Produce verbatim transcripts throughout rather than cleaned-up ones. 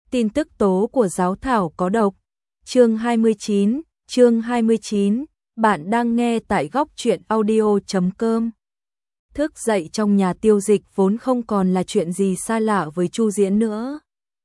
Tin tức tố của giáo thảo có độc. Chương hai mươi chín, chương hai mươi chín, bạn đang nghe tại góc truyện audio chấm com. Thức dậy trong nhà Tiêu Dịch vốn không còn là chuyện gì xa lạ với Chu Diễn nữa.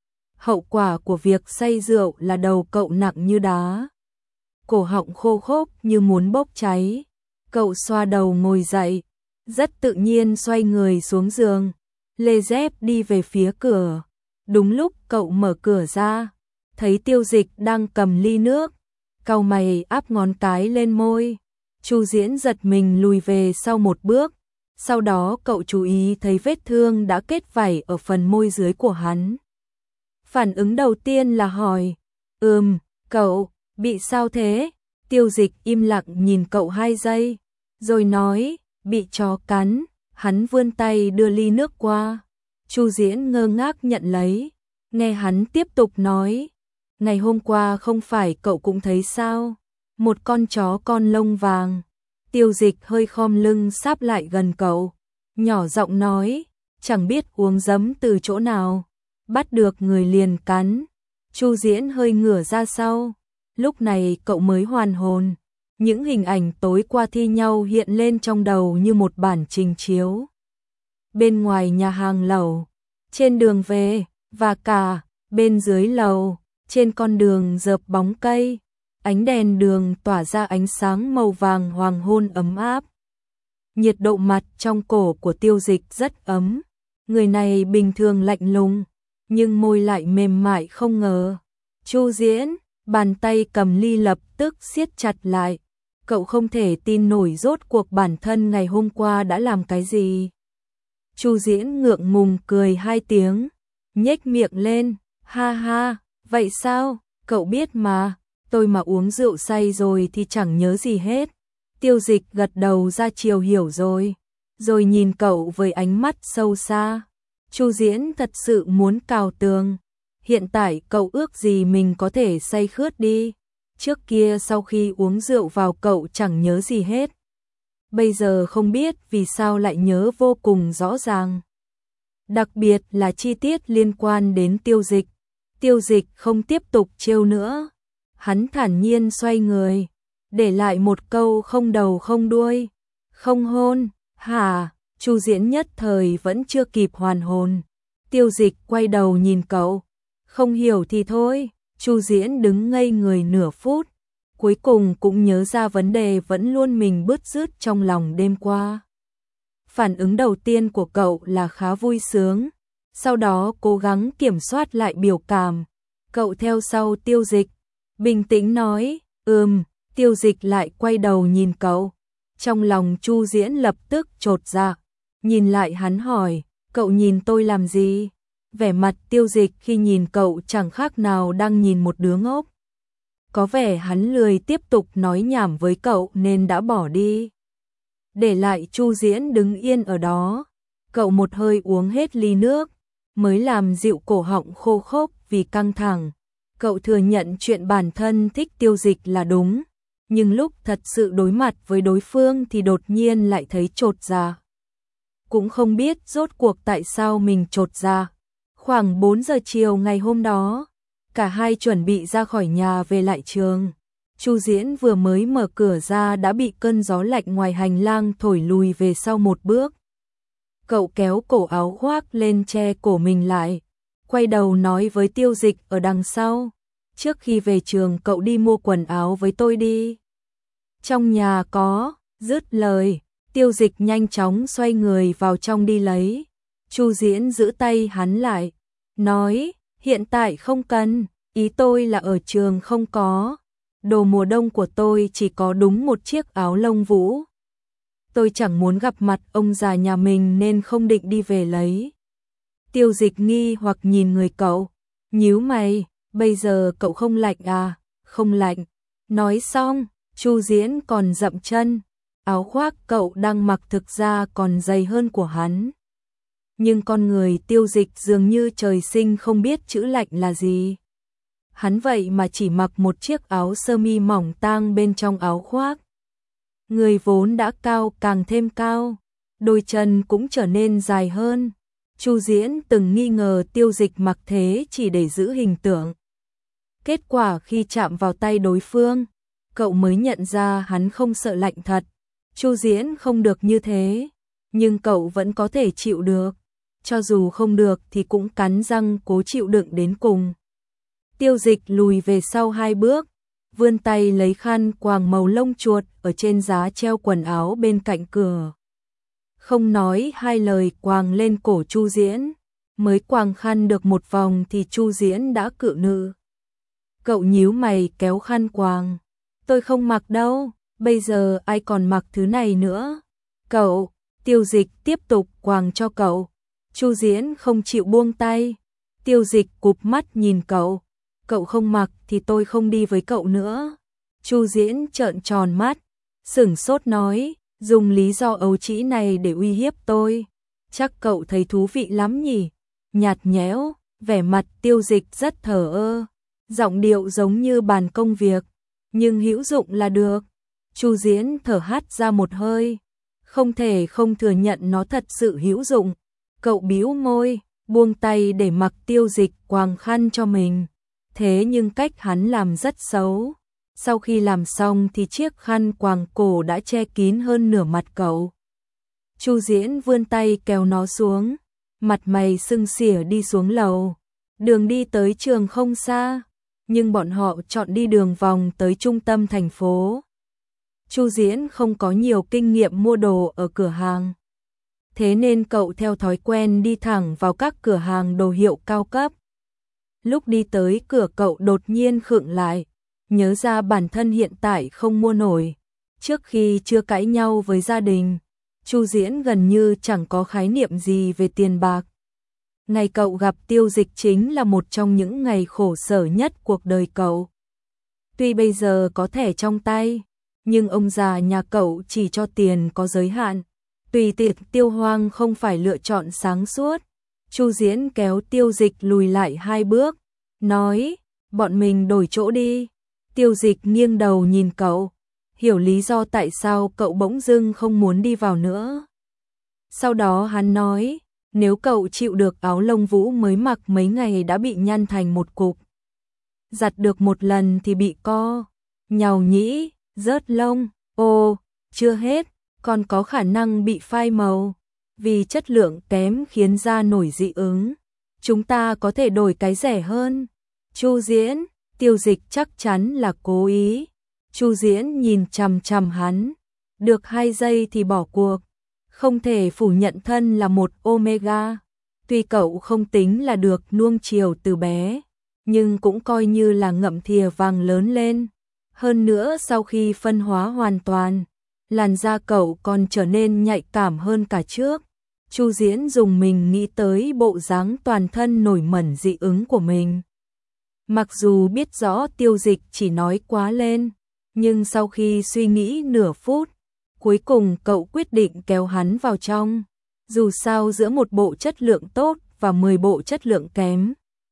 Hậu quả của việc say rượu là đầu cậu nặng như đá, cổ họng khô khốc như muốn bốc cháy. Cậu xoa đầu ngồi dậy, rất tự nhiên xoay người xuống giường, lê dép đi về phía cửa. Đúng lúc cậu mở cửa ra, thấy Tiêu Dịch đang cầm ly nước, cau mày áp ngón cái lên môi. Chu Diễn giật mình lùi về sau một bước, sau đó cậu chú ý thấy vết thương đã kết vảy ở phần môi dưới của hắn. Phản ứng đầu tiên là hỏi, ừm, cậu, bị sao thế? Tiêu Dịch im lặng nhìn cậu hai giây, rồi nói, bị chó cắn. Hắn vươn tay đưa ly nước qua. Chu Diễn ngơ ngác nhận lấy, nghe hắn tiếp tục nói, ngày hôm qua không phải cậu cũng thấy sao, một con chó con lông vàng. Tiêu Dịch hơi khom lưng sáp lại gần cậu, nhỏ giọng nói, chẳng biết uống giấm từ chỗ nào, bắt được người liền cắn. Chu Diễn hơi ngửa ra sau, lúc này cậu mới hoàn hồn, những hình ảnh tối qua thi nhau hiện lên trong đầu như một bản trình chiếu. Bên ngoài nhà hàng lẩu, trên đường về, và cả bên dưới lầu, trên con đường rợp bóng cây, ánh đèn đường tỏa ra ánh sáng màu vàng hoàng hôn ấm áp. Nhiệt độ mặt trong cổ của Tiêu Dịch rất ấm, người này bình thường lạnh lùng, nhưng môi lại mềm mại không ngờ. Chu Diễn, bàn tay cầm ly lập tức siết chặt lại, cậu không thể tin nổi rốt cuộc bản thân ngày hôm qua đã làm cái gì. Chu Diễn ngượng ngùng cười hai tiếng, nhếch miệng lên, ha ha, vậy sao, cậu biết mà, tôi mà uống rượu say rồi thì chẳng nhớ gì hết. Tiêu Dịch gật đầu ra chiều hiểu rồi, rồi nhìn cậu với ánh mắt sâu xa. Chu Diễn thật sự muốn cào tường, hiện tại cậu ước gì mình có thể say khướt đi, trước kia sau khi uống rượu vào cậu chẳng nhớ gì hết. Bây giờ không biết vì sao lại nhớ vô cùng rõ ràng. Đặc biệt là chi tiết liên quan đến Tiêu Dịch. Tiêu Dịch không tiếp tục trêu nữa. Hắn thản nhiên xoay người, để lại một câu không đầu không đuôi. Không hôn, hả? Chu Diễn nhất thời vẫn chưa kịp hoàn hồn. Tiêu Dịch quay đầu nhìn cậu. Không hiểu thì thôi. Chu Diễn đứng ngây người nửa phút, cuối cùng cũng nhớ ra vấn đề vẫn luôn mình bứt rứt trong lòng đêm qua. Phản ứng đầu tiên của cậu là khá vui sướng, sau đó cố gắng kiểm soát lại biểu cảm. Cậu theo sau Tiêu Dịch, bình tĩnh nói, ừm. Tiêu Dịch lại quay đầu nhìn cậu. Trong lòng Chu Diễn lập tức chột dạ, nhìn lại hắn hỏi, cậu nhìn tôi làm gì? Vẻ mặt Tiêu Dịch khi nhìn cậu chẳng khác nào đang nhìn một đứa ngốc. Có vẻ hắn lười tiếp tục nói nhảm với cậu nên đã bỏ đi, để lại Chu Diễn đứng yên ở đó. Cậu một hơi uống hết ly nước, mới làm dịu cổ họng khô khốc vì căng thẳng. Cậu thừa nhận chuyện bản thân thích Tiêu Dịch là đúng, nhưng lúc thật sự đối mặt với đối phương thì đột nhiên lại thấy chột dạ. Cũng không biết rốt cuộc tại sao mình chột dạ. Khoảng bốn giờ chiều ngày hôm đó, cả hai chuẩn bị ra khỏi nhà về lại trường. Chu Diễn vừa mới mở cửa ra đã bị cơn gió lạnh ngoài hành lang thổi lùi về sau một bước. Cậu kéo cổ áo khoác lên che cổ mình lại, quay đầu nói với Tiêu Dịch ở đằng sau, trước khi về trường cậu đi mua quần áo với tôi đi. Trong nhà có. Dứt lời, Tiêu Dịch nhanh chóng xoay người vào trong đi lấy. Chu Diễn giữ tay hắn lại, nói, hiện tại không cần, ý tôi là ở trường không có. Đồ mùa đông của tôi chỉ có đúng một chiếc áo lông vũ. Tôi chẳng muốn gặp mặt ông già nhà mình nên không định đi về lấy. Tiêu Dịch nghi hoặc nhìn người cậu, nhíu mày, bây giờ cậu không lạnh à? Không lạnh. Nói xong, Chu Diễn còn dậm chân, áo khoác cậu đang mặc thực ra còn dày hơn của hắn. Nhưng con người Tiêu Dịch dường như trời sinh không biết chữ lạnh là gì. Hắn vậy mà chỉ mặc một chiếc áo sơ mi mỏng tang bên trong áo khoác. Người vốn đã cao càng thêm cao, đôi chân cũng trở nên dài hơn. Chu Diễn từng nghi ngờ Tiêu Dịch mặc thế chỉ để giữ hình tượng. Kết quả khi chạm vào tay đối phương, cậu mới nhận ra hắn không sợ lạnh thật. Chu Diễn không được như thế, nhưng cậu vẫn có thể chịu được. Cho dù không được thì cũng cắn răng cố chịu đựng đến cùng. Tiêu Dịch lùi về sau hai bước, vươn tay lấy khăn quàng màu lông chuột ở trên giá treo quần áo bên cạnh cửa. Không nói hai lời quàng lên cổ Chu Diễn, mới quàng khăn được một vòng thì Chu Diễn đã cự nữ. Cậu nhíu mày kéo khăn quàng. Tôi không mặc đâu, bây giờ ai còn mặc thứ này nữa. Cậu, Tiêu Dịch tiếp tục quàng cho cậu. Chu Diễn không chịu buông tay. Tiêu Dịch cụp mắt nhìn cậu. Cậu không mặc thì tôi không đi với cậu nữa. Chu Diễn trợn tròn mắt, sửng sốt nói, dùng lý do ấu trĩ này để uy hiếp tôi. Chắc cậu thấy thú vị lắm nhỉ? Nhạt nhẽo, vẻ mặt Tiêu Dịch rất thờ ơ, giọng điệu giống như bàn công việc, nhưng hữu dụng là được. Chu Diễn thở hắt ra một hơi, không thể không thừa nhận nó thật sự hữu dụng. Cậu bĩu môi, buông tay để mặc Tiêu Dịch quàng khăn cho mình. Thế nhưng cách hắn làm rất xấu. Sau khi làm xong thì chiếc khăn quàng cổ đã che kín hơn nửa mặt cậu. Chu Diễn vươn tay kéo nó xuống, mặt mày sưng xỉa đi xuống lầu. Đường đi tới trường không xa, nhưng bọn họ chọn đi đường vòng tới trung tâm thành phố. Chu Diễn không có nhiều kinh nghiệm mua đồ ở cửa hàng. Thế nên cậu theo thói quen đi thẳng vào các cửa hàng đồ hiệu cao cấp. Lúc đi tới cửa cậu đột nhiên khựng lại, nhớ ra bản thân hiện tại không mua nổi. Trước khi chưa cãi nhau với gia đình, Chu Diễn gần như chẳng có khái niệm gì về tiền bạc. Ngày cậu gặp Tiêu Dịch chính là một trong những ngày khổ sở nhất cuộc đời cậu. Tuy bây giờ có thẻ trong tay, nhưng ông già nhà cậu chỉ cho tiền có giới hạn. Tùy tiện tiêu hoang không phải lựa chọn sáng suốt. Chu Diễn kéo Tiêu Dịch lùi lại hai bước, nói, bọn mình đổi chỗ đi. Tiêu Dịch nghiêng đầu nhìn cậu, hiểu lý do tại sao cậu bỗng dưng không muốn đi vào nữa. Sau đó hắn nói, nếu cậu chịu được áo lông vũ mới mặc mấy ngày đã bị nhăn thành một cục. Giặt được một lần thì bị co, nhàu nhĩ, rớt lông, ô, chưa hết, còn có khả năng bị phai màu. Vì chất lượng kém khiến da nổi dị ứng. Chúng ta có thể đổi cái rẻ hơn. Chu Diễn, Tiêu Dịch chắc chắn là cố ý. Chu Diễn nhìn chằm chằm hắn. Được hai giây thì bỏ cuộc. Không thể phủ nhận thân là một omega. Tuy cậu không tính là được nuông chiều từ bé, nhưng cũng coi như là ngậm thìa vàng lớn lên. Hơn nữa sau khi phân hóa hoàn toàn, làn da cậu còn trở nên nhạy cảm hơn cả trước. Chu Diễn dùng mình nghĩ tới bộ dáng toàn thân nổi mẩn dị ứng của mình. Mặc dù biết rõ Tiêu Dịch chỉ nói quá lên, nhưng sau khi suy nghĩ nửa phút, cuối cùng cậu quyết định kéo hắn vào trong. Dù sao giữa một bộ chất lượng tốt và mười bộ chất lượng kém,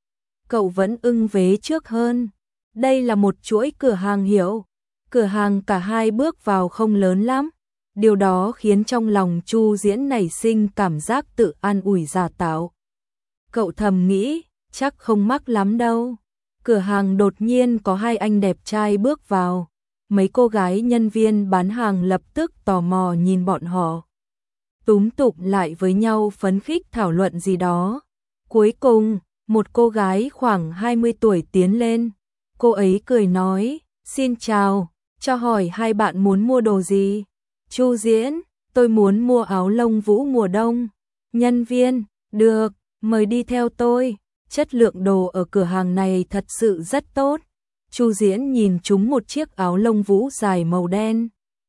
cậu vẫn ưng vế trước hơn. Đây là một chuỗi cửa hàng hiệu. Cửa hàng cả hai bước vào không lớn lắm. Điều đó khiến trong lòng Chu Diễn nảy sinh cảm giác tự an ủi giả tạo. Cậu thầm nghĩ, chắc không mắc lắm đâu. Cửa hàng đột nhiên có hai anh đẹp trai bước vào. Mấy cô gái nhân viên bán hàng lập tức tò mò nhìn bọn họ. Túm tụm lại với nhau phấn khích thảo luận gì đó. Cuối cùng, một cô gái khoảng hai mươi tuổi tiến lên. Cô ấy cười nói, xin chào, cho hỏi hai bạn muốn mua đồ gì? Chu Diễn, tôi muốn mua áo lông vũ mùa đông. Nhân viên, được, mời đi theo tôi. Chất lượng đồ ở cửa hàng này thật sự rất tốt. Chu Diễn nhìn trúng một chiếc áo lông vũ dài màu đen.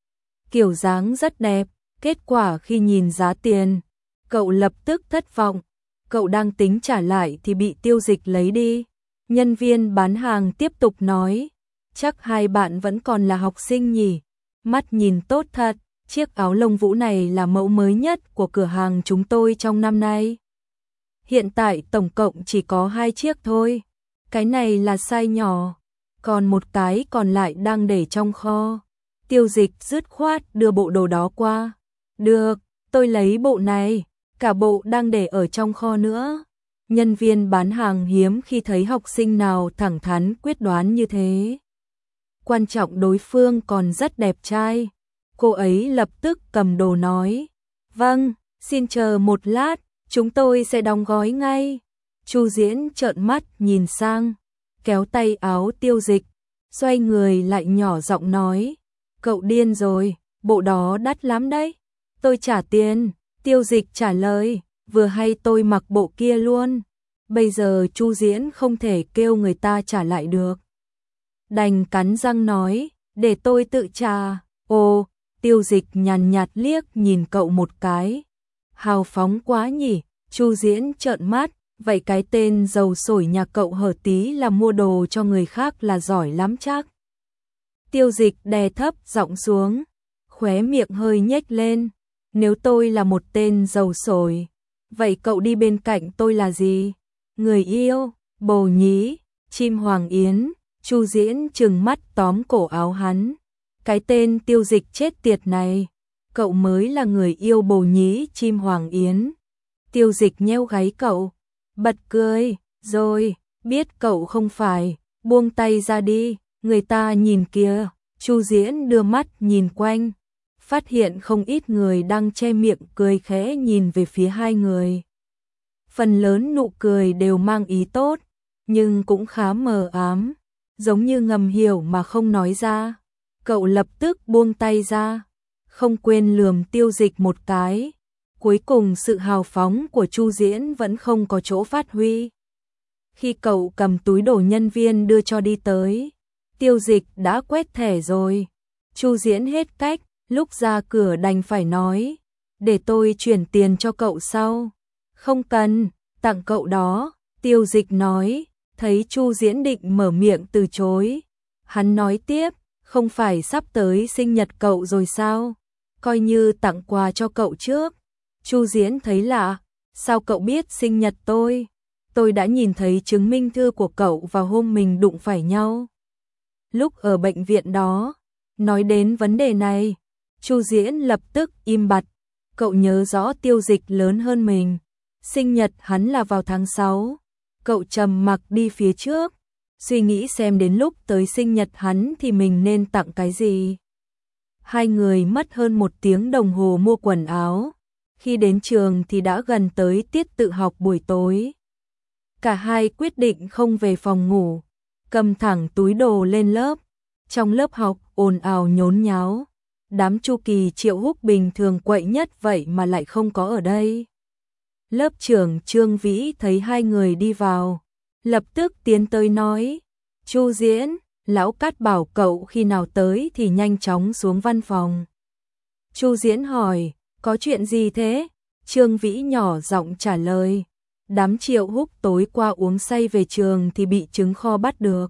Kiểu dáng rất đẹp, kết quả khi nhìn giá tiền, cậu lập tức thất vọng. Cậu đang tính trả lại thì bị Tiêu Dịch lấy đi. Nhân viên bán hàng tiếp tục nói, chắc hai bạn vẫn còn là học sinh nhỉ. Mắt nhìn tốt thật, chiếc áo lông vũ này là mẫu mới nhất của cửa hàng chúng tôi trong năm nay. Hiện tại tổng cộng chỉ có hai chiếc thôi. Cái này là size nhỏ, còn một cái còn lại đang để trong kho. Tiêu Dịch dứt khoát đưa bộ đồ đó qua. Được, tôi lấy bộ này. cả bộ đang để ở trong kho nữa. Nhân viên bán hàng hiếm khi thấy học sinh nào thẳng thắn quyết đoán như thế. Quan trọng đối phương còn rất đẹp trai. Cô ấy lập tức cầm đồ nói. Vâng, xin chờ một lát, chúng tôi sẽ đóng gói ngay. Chu Diễn trợn mắt nhìn sang, kéo tay áo Tiêu Dịch, xoay người lại nhỏ giọng nói. Cậu điên rồi, bộ đó đắt lắm đấy. Tôi trả tiền. Tiêu Dịch trả lời, vừa hay tôi mặc bộ kia luôn. Bây giờ Chu Diễn không thể kêu người ta trả lại được. Đành cắn răng nói, để tôi tự trả. Ồ, Tiêu Dịch nhàn nhạt liếc nhìn cậu một cái. Hào phóng quá nhỉ. Chu Diễn trợn mắt, vậy cái tên dầu sổi nhà cậu hở tí là mua đồ cho người khác là giỏi lắm chắc. Tiêu Dịch đè thấp giọng xuống, khóe miệng hơi nhếch lên. Nếu tôi là một tên dầu sổi, vậy cậu đi bên cạnh tôi là gì? Người yêu, bồ nhí, chim hoàng yến. Chu Diễn trừng mắt tóm cổ áo hắn. Cái tên Tiêu Dịch chết tiệt này, cậu mới là người yêu bồ nhí chim hoàng yến. Tiêu Dịch nheo gáy cậu, bật cười, rồi, biết cậu không phải, buông tay ra đi, người ta nhìn kìa. Chu Diễn đưa mắt nhìn quanh, phát hiện không ít người đang che miệng cười khẽ nhìn về phía hai người. Phần lớn nụ cười đều mang ý tốt, nhưng cũng khá mờ ám, giống như ngầm hiểu mà không nói ra. Cậu lập tức buông tay ra, không quên lườm Tiêu Dịch một cái. Cuối cùng sự hào phóng của Chu Diễn vẫn không có chỗ phát huy. Khi cậu cầm túi đồ nhân viên đưa cho đi tới, Tiêu Dịch đã quét thẻ rồi. Chu Diễn hết cách, lúc ra cửa đành phải nói, để tôi chuyển tiền cho cậu sau. Không cần, tặng cậu đó. Tiêu Dịch nói, thấy Chu Diễn định mở miệng từ chối. Hắn nói tiếp, không phải sắp tới sinh nhật cậu rồi sao? Coi như tặng quà cho cậu trước. Chu Diễn thấy lạ, sao cậu biết sinh nhật tôi? Tôi đã nhìn thấy chứng minh thư của cậu vào hôm mình đụng phải nhau. Lúc ở bệnh viện đó, nói đến vấn đề này, Chu Diễn lập tức im bặt. Cậu nhớ rõ Tiêu Dịch lớn hơn mình, sinh nhật hắn là vào tháng sáu. Cậu trầm mặc đi phía trước, suy nghĩ xem đến lúc tới sinh nhật hắn thì mình nên tặng cái gì. Hai người mất hơn một tiếng đồng hồ mua quần áo. Khi đến trường thì đã gần tới tiết tự học buổi tối. Cả hai quyết định không về phòng ngủ, cầm thẳng túi đồ lên lớp. Trong lớp học ồn ào nhốn nháo, đám Chu Kỳ Triệu Húc bình thường quậy nhất vậy mà lại không có ở đây. Lớp trưởng Trương Vĩ thấy hai người đi vào, lập tức tiến tới nói, Chu Diễn, lão Cát bảo cậu khi nào tới thì nhanh chóng xuống văn phòng. Chu Diễn hỏi, có chuyện gì thế? Trương Vĩ nhỏ giọng trả lời, đám Triệu Húc tối qua uống say về trường thì bị trứng kho bắt được.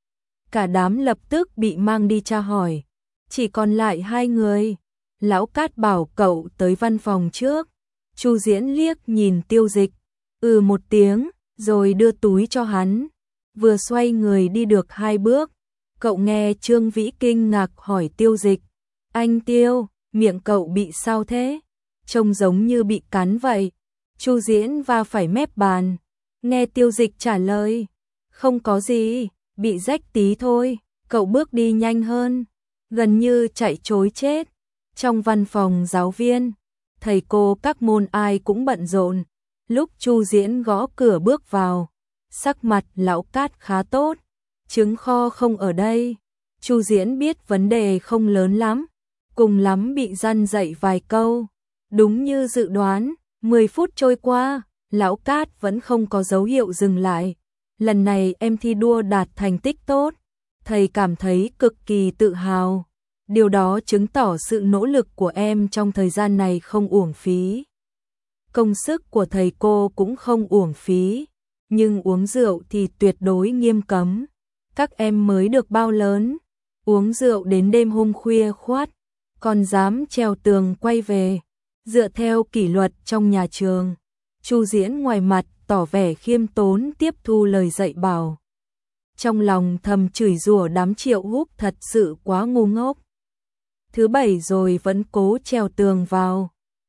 Cả đám lập tức bị mang đi tra hỏi, chỉ còn lại hai người. Lão Cát bảo cậu tới văn phòng trước. Chu Diễn liếc nhìn Tiêu Dịch, ừ một tiếng, rồi đưa túi cho hắn. Vừa xoay người đi được hai bước, cậu nghe Trương Vĩ kinh ngạc hỏi Tiêu Dịch, anh Tiêu, miệng cậu bị sao thế? Trông giống như bị cắn vậy. Chu Diễn va phải mép bàn, nghe Tiêu Dịch trả lời, không có gì, bị rách tí thôi. Cậu bước đi nhanh hơn, gần như chạy trối chết. Trong văn phòng giáo viên, thầy cô các môn ai cũng bận rộn. Lúc Chu Diễn gõ cửa bước vào, sắc mặt lão Cát khá tốt, trứng kho không ở đây. Chu Diễn biết vấn đề không lớn lắm, cùng lắm bị răn dạy vài câu. Đúng như dự đoán, mười phút trôi qua, lão Cát vẫn không có dấu hiệu dừng lại. Lần này em thi đua đạt thành tích tốt, thầy cảm thấy cực kỳ tự hào. Điều đó chứng tỏ sự nỗ lực của em trong thời gian này không uổng phí. Công sức của thầy cô cũng không uổng phí, nhưng uống rượu thì tuyệt đối nghiêm cấm. Các em mới được bao lớn, uống rượu đến đêm hôm khuya khoắt, còn dám trèo tường quay về. Dựa theo kỷ luật trong nhà trường, Chu Diễn ngoài mặt tỏ vẻ khiêm tốn tiếp thu lời dạy bảo. Trong lòng thầm chửi rủa đám Triệu Húc thật sự quá ngu ngốc. Thứ bảy rồi vẫn cố trèo tường vào,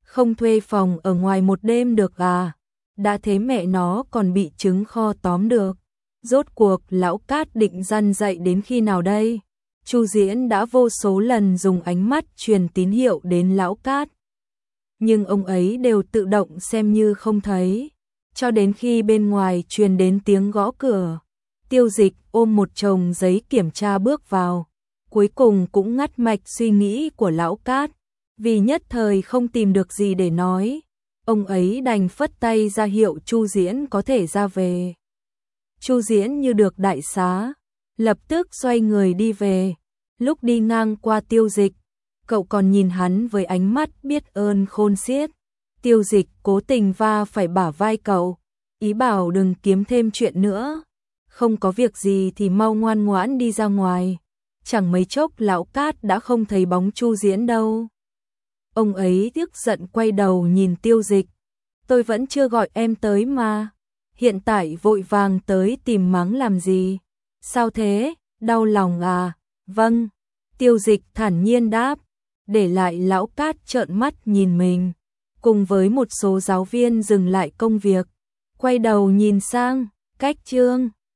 Không thuê phòng ở ngoài một đêm được à? Đã thế mẹ nó còn bị trứng kho tóm được. Rốt cuộc lão Cát định răn dạy đến khi nào đây? Chu Diễn đã vô số lần dùng ánh mắt truyền tín hiệu đến lão Cát, nhưng ông ấy đều tự động xem như không thấy. Cho đến khi bên ngoài truyền đến tiếng gõ cửa, Tiêu Dịch ôm một chồng giấy kiểm tra bước vào, cuối cùng cũng ngắt mạch suy nghĩ của lão Cát, vì nhất thời không tìm được gì để nói, ông ấy đành phất tay ra hiệu Chu Diễn có thể ra về. Chu Diễn như được đại xá, lập tức xoay người đi về. Lúc đi ngang qua Tiêu Dịch, cậu còn nhìn hắn với ánh mắt biết ơn khôn xiết. Tiêu Dịch cố tình va phải bả vai cậu, ý bảo đừng kiếm thêm chuyện nữa. Không có việc gì thì mau ngoan ngoãn đi ra ngoài. Chẳng mấy chốc lão Cát đã không thấy bóng Chu Diễn đâu. Ông ấy tức giận quay đầu nhìn Tiêu Dịch. Tôi vẫn chưa gọi em tới mà. Hiện tại vội vàng tới tìm mắng làm gì? Sao thế? Đau lòng à? Vâng. Tiêu Dịch thản nhiên đáp, để lại lão Cát trợn mắt nhìn mình, cùng với một số giáo viên dừng lại công việc, quay đầu nhìn sang Cách Trương.